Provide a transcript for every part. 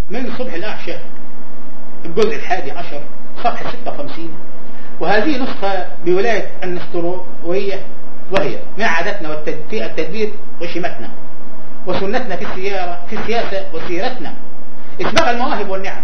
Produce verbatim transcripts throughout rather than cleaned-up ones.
من صبح الأعشى الجزء الحادي عشر صفحة ستة وخمسين. وهذه نسخة بولاية النستروية، وهي من عادتنا في التدبير وشيمتنا وسنتنا في السيارة في السياسة وسيرتنا إسباغ المواهب والنعم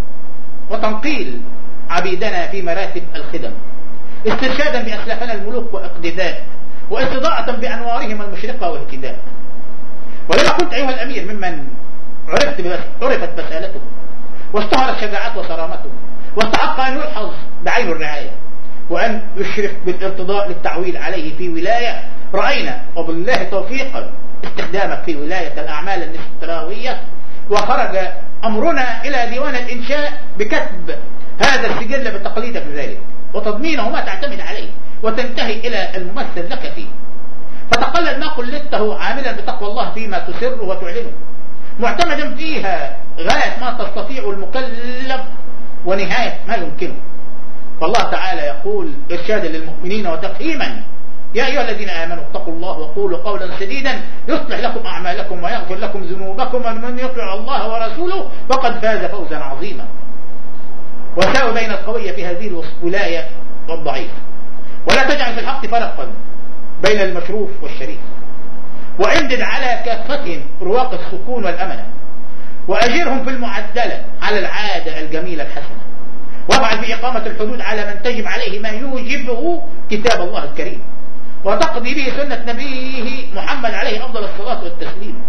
وتنقيل عبيدنا في مراتب الخدم، استرشادا بأسلافنا الملوك واقتداء، واستضاءة بأنوارهم المشرقة واهتداء. ولما كنت أيها الأمير ممن عرفت بس عرفت بسالته واشتهرت شجاعته وصرامته، واستحق أن يلحظ بعين الرعاية وأن يشرف بالارتضاء للتعويل عليه في ولاية، رأينا وبالله توفيقا استخدامك في ولاية الأعمال النستراوية، وخرج أمرنا إلى ديوان الإنشاء بكتب هذا السجل بتقليدك ذلك وتضمينه ما تعتمد عليه وتنتهي إلى الممثل لك فيه. فتقلد ما قلدته عاملا بتقوى الله فيما تسر وتعلنه، معتمدا فيها غاية ما تستطيع المكلف ونهاية ما يمكنه. فالله تعالى يقول إرشادا للمؤمنين وتفهيما: يا أيها الذين آمنوا اتقوا الله وقولوا قولا سديدا يصلح لكم أعمالكم ويغفر لكم ذنوبكم، ومن يطع الله ورسوله فقد فاز فوزا عظيما. وساوي بين القوي في هذه الولاية والضعيف، ولا تجعل في الحق فرقا بين المشروف والشريف، وامدد على كافتهم رواق السكون والأمنة، وأجرهم في المعدلة على العادة الجميلة الحسنة، وافعل في إقامة الحدود على من تجب عليه ما يوجبه كتاب الله الكريم، وتقضي به سنة نبيه محمد عليه أفضل الصلاة والتسليم،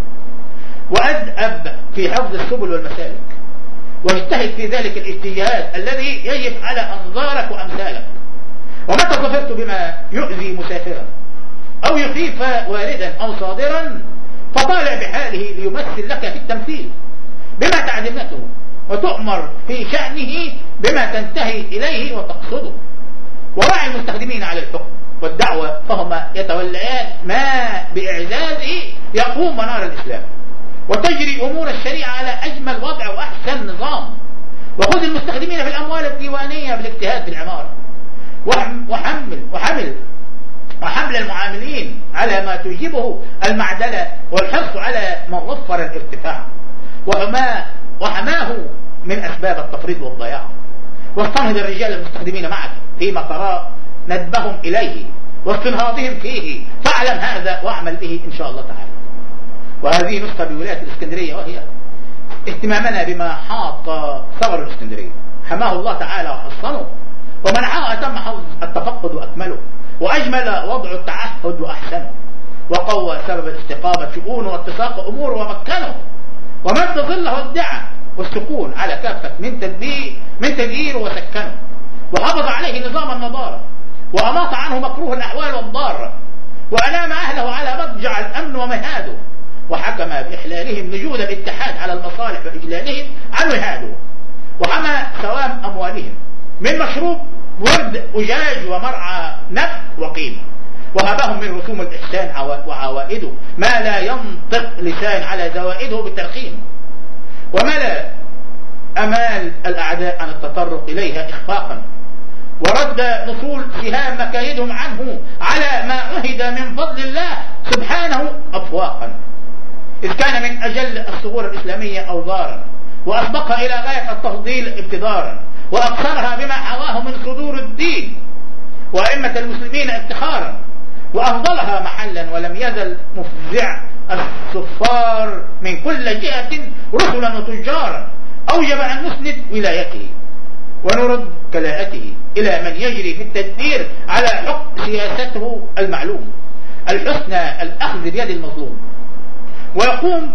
وأدأب في حفظ السبل والمسالك، واجتهد في ذلك الاجتهاد الذي يجب على أنظارك وأمثالك. ومتى ظفرت بما يؤذي مسافرا أو يخيف واردا أو صادرا فطالع بحاله ليمثل لك في التمثيل بما تعلمته، وتؤمر في شأنه بما تنتهي إليه وتقصده. وراعي المستخدمين على الحكم والدعوة فهم يتوليان ما بإعزازه يقوم منار الإسلام، وتجري أمور الشريعة على أجمل وضع وأحسن نظام. وخذ المستخدمين في الأموال الديوانية بالاجتهاد في العمارة، وحمل وحمل وحمل المعاملين على ما توجبه المعدلة، والحرص على ما وفر الارتفاع وحماه, وحماه من أسباب التفريط والضياع. واستنهض الرجال المستخدمين معك فيما ترى ندبهم إليه واستنهاضهم فيه، فاعلم هذا واعمل به إن شاء الله تعالى. وهذه نسخة بولاية الإسكندرية، وهي اهتمامنا بما حاط ثغر الإسكندرية، حماه الله تعالى وحصنه ومنعه أتم حفظ التفقد وأكمله، وأجمل وضع التعهد وأحسنه، وقوى سبب الاستقامة شؤونه واتساق أموره ومكنه، ومد ظله الدعاء والسكون على كافة من تدبير من تدبيره وسكنه، وحافظ عليه نظام النظارة، وأماط عنه مكروه الأحوال والضارة، وأنام أهله على مضجع الأمن ومهاده، وحكم بإحلالهم نجود الاتحاد على المصالح وإجلالهم عن وهاده، وحمى سوام أموالهم من مشروب ورد أجاج ومرعى نفع وقيمة، وهبهم من رسوم الإحسان وعوائده ما لا ينطق لسان على زوائده بالترخيم، وملأ أمال الأعداء عن التطرق إليها إخفاقا، ورد نصول سهام مكايدهم عنه على ما عهد من فضل الله سبحانه أفواقا، إذ كان من أجل الثغور الإسلامية أوزارا، وأسبقها إلى غاية التفضيل ابتدارا، وأكثرها بما حواه من صدور الدين وأئمة المسلمين افتخارا، وأفضلها محلا، ولم يزل مفزع الصفار من كل جهة رسلا وتجارا، أوجب أن نسند ولايته ونرد كلاءته إلى من يجري في التدبير على حكم سياسته المعلوم الحسنى الأخذ بيد المظلوم، ويقوم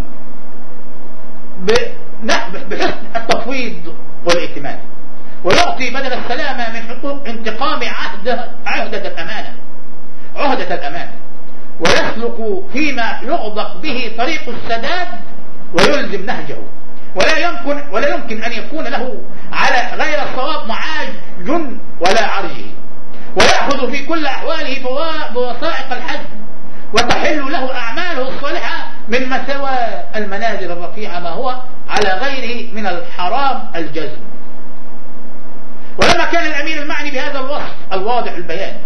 بحسن التفويض والائتمان، ويعطي بدل السلامة من حقوق انتقام عهد عهدة الأمانة عهدة الأمانة ويسلك فيما يغضق به طريق السداد ويلزم نهجه، ولا يمكن ولا يمكن أن يكون له على غير الصواب معاج ولا عرجه، ويأخذ في كل أحواله بوثائق الحزم، وتحل له أعماله الصالحة من مثوى المنازل الرفيعة ما هو على غيره من الحرام الجزم. ولما كان الأمير المعني بهذا الوصف الواضح البيان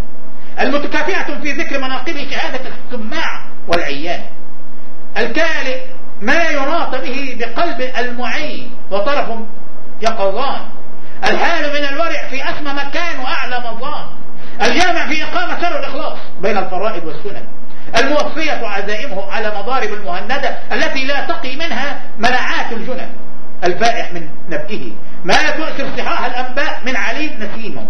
المتكافئة في ذكر مناقبه شهادة السماع والعيان الكالئ ما يناط به بقلب المعين وطرف يقظان، الحال من الورع في أسمى مكان وأعلى مظان، الجامع في إقامة سر الإخلاص بين الفرائض والسنن، الموفية عزائمه على مضارب المهندة التي لا تقي منها مناعات الجنن، الفائح من نبئه ما تؤثر صحاح الأنباء من عليم نسيمه،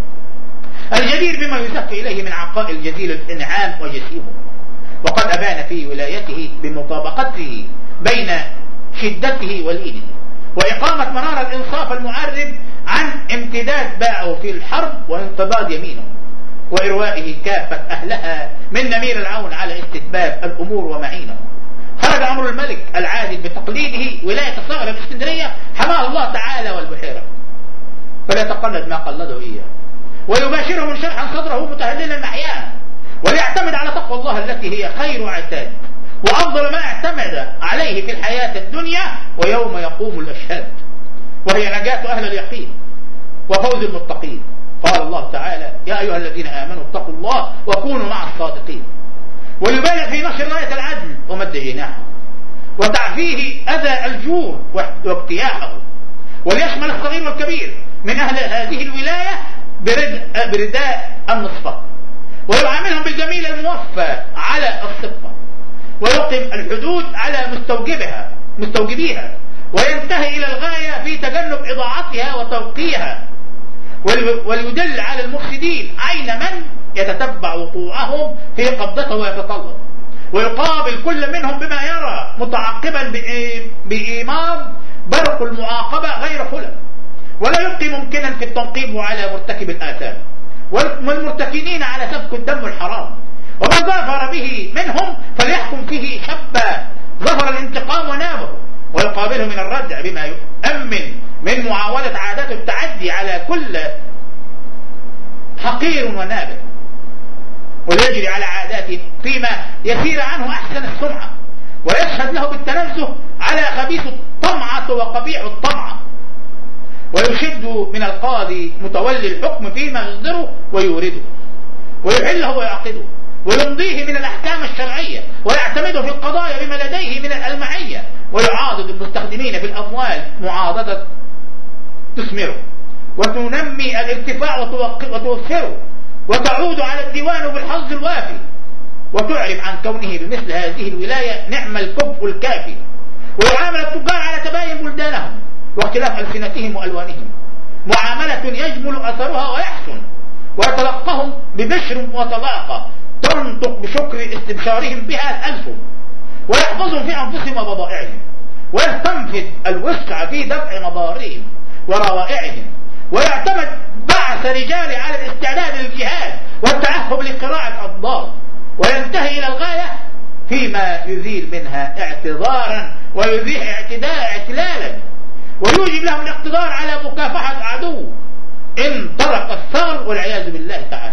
الجدير بما يزف إليه من عقائل جزيل الإنعام وجسيمه. وقد أبان في ولايته بمطابقته بين شدته ولينه، وإقامة منار الإنصاف المعرب عن امتداد باعه في الحرب وانقباض يمينه، وإروائه كافة أهلها من نمير العون على استتباب الأمور ومعينه. خرج أمر الملك العادل بتقليده ولاية الصغرى باسكندرية حماه الله تعالى والبحيرة، فليتقلد ما قلده إياه، ويباشره من شرحا صدره متهللا محياه، وليعتمد على تقوى الله التي هي خير عتاد وأفضل ما اعتمد عليه في الحياة الدنيا ويوم يقوم الأشهاد، وهي نجاة أهل اليقين وفوز المتقين. قال الله تعالى: يا أيها الذين آمنوا اتقوا الله وكونوا مع الصادقين. ويبالغ في نشر راية العدل ومد جناحه وتعفيه أذى الجور واجتياحه، وليشمل الصغير والكبير من أهل هذه الولاية برداء النصفة، ويعاملهم بالجميل الموفى على الصفة، ويقيم الحدود على مستوجبها مستوجبيها، وينتهي إلى الغاية في تجنب إضاعتها وتوقيها، وليدل على المفسدين عين من يتتبع وقوعهم في قبضته ويتطلب، ويقابل كل منهم بما يرى متعقبا بإيمام برق المعاقبة غير خلق، ولا يبقي ممكنا في التنقيب على مرتكب الآثام والمرتكنين على سفك الدم الحرام، ومن ظفر به منهم فليحكم فيه شبا ظفر الانتقام ونابه، ويقابله من الردع بما يؤمن من معاولة عادات التعدي على كل حقير ونابه، ويجري على عاداته فيما يسير عنه أحسن السمعة، ويشهد له بالتنزه على خبيث الطمعة وقبيح الطمعة، ويشد من القاضي متولي الحكم فيما يصدره ويورده، ويحله ويعقده، ويمضيه من الأحكام الشرعية، ويعتمده في القضايا بما لديه من الألمعية، ويعاضد المستخدمين في الأموال معاضدة تثمره وتنمي الارتفاع وتوفره، وتعود على الديوان بالحظ الوافي، وتعرف عن كونه بمثل هذه الولاية نعم الكفء الكافي، ويعامل التجار على تباين بلدانهم واختلاف ألسنتهم وألوانهم معاملة يجمل أثرها ويحسن، ويتلقهم ببشر وطلاقة تنطق بشكر استبشارهم بها الألسن، ويحفظهم في أنفسهم وبضائعهم، ويستنفذ الوسع في دفع مضارهم وروائعهم، ويعتمد بعث رجال على الاستعداد للجهاد والتأهب لقراءة الأضداد، وينتهي إلى الغاية فيما يزيل منها اعتذارا ويزيح اعتداء اعتلالا، ويوجب لهم الاقتدار على مكافحة عدو إن طرق الثغر والعياذ بالله تعالى.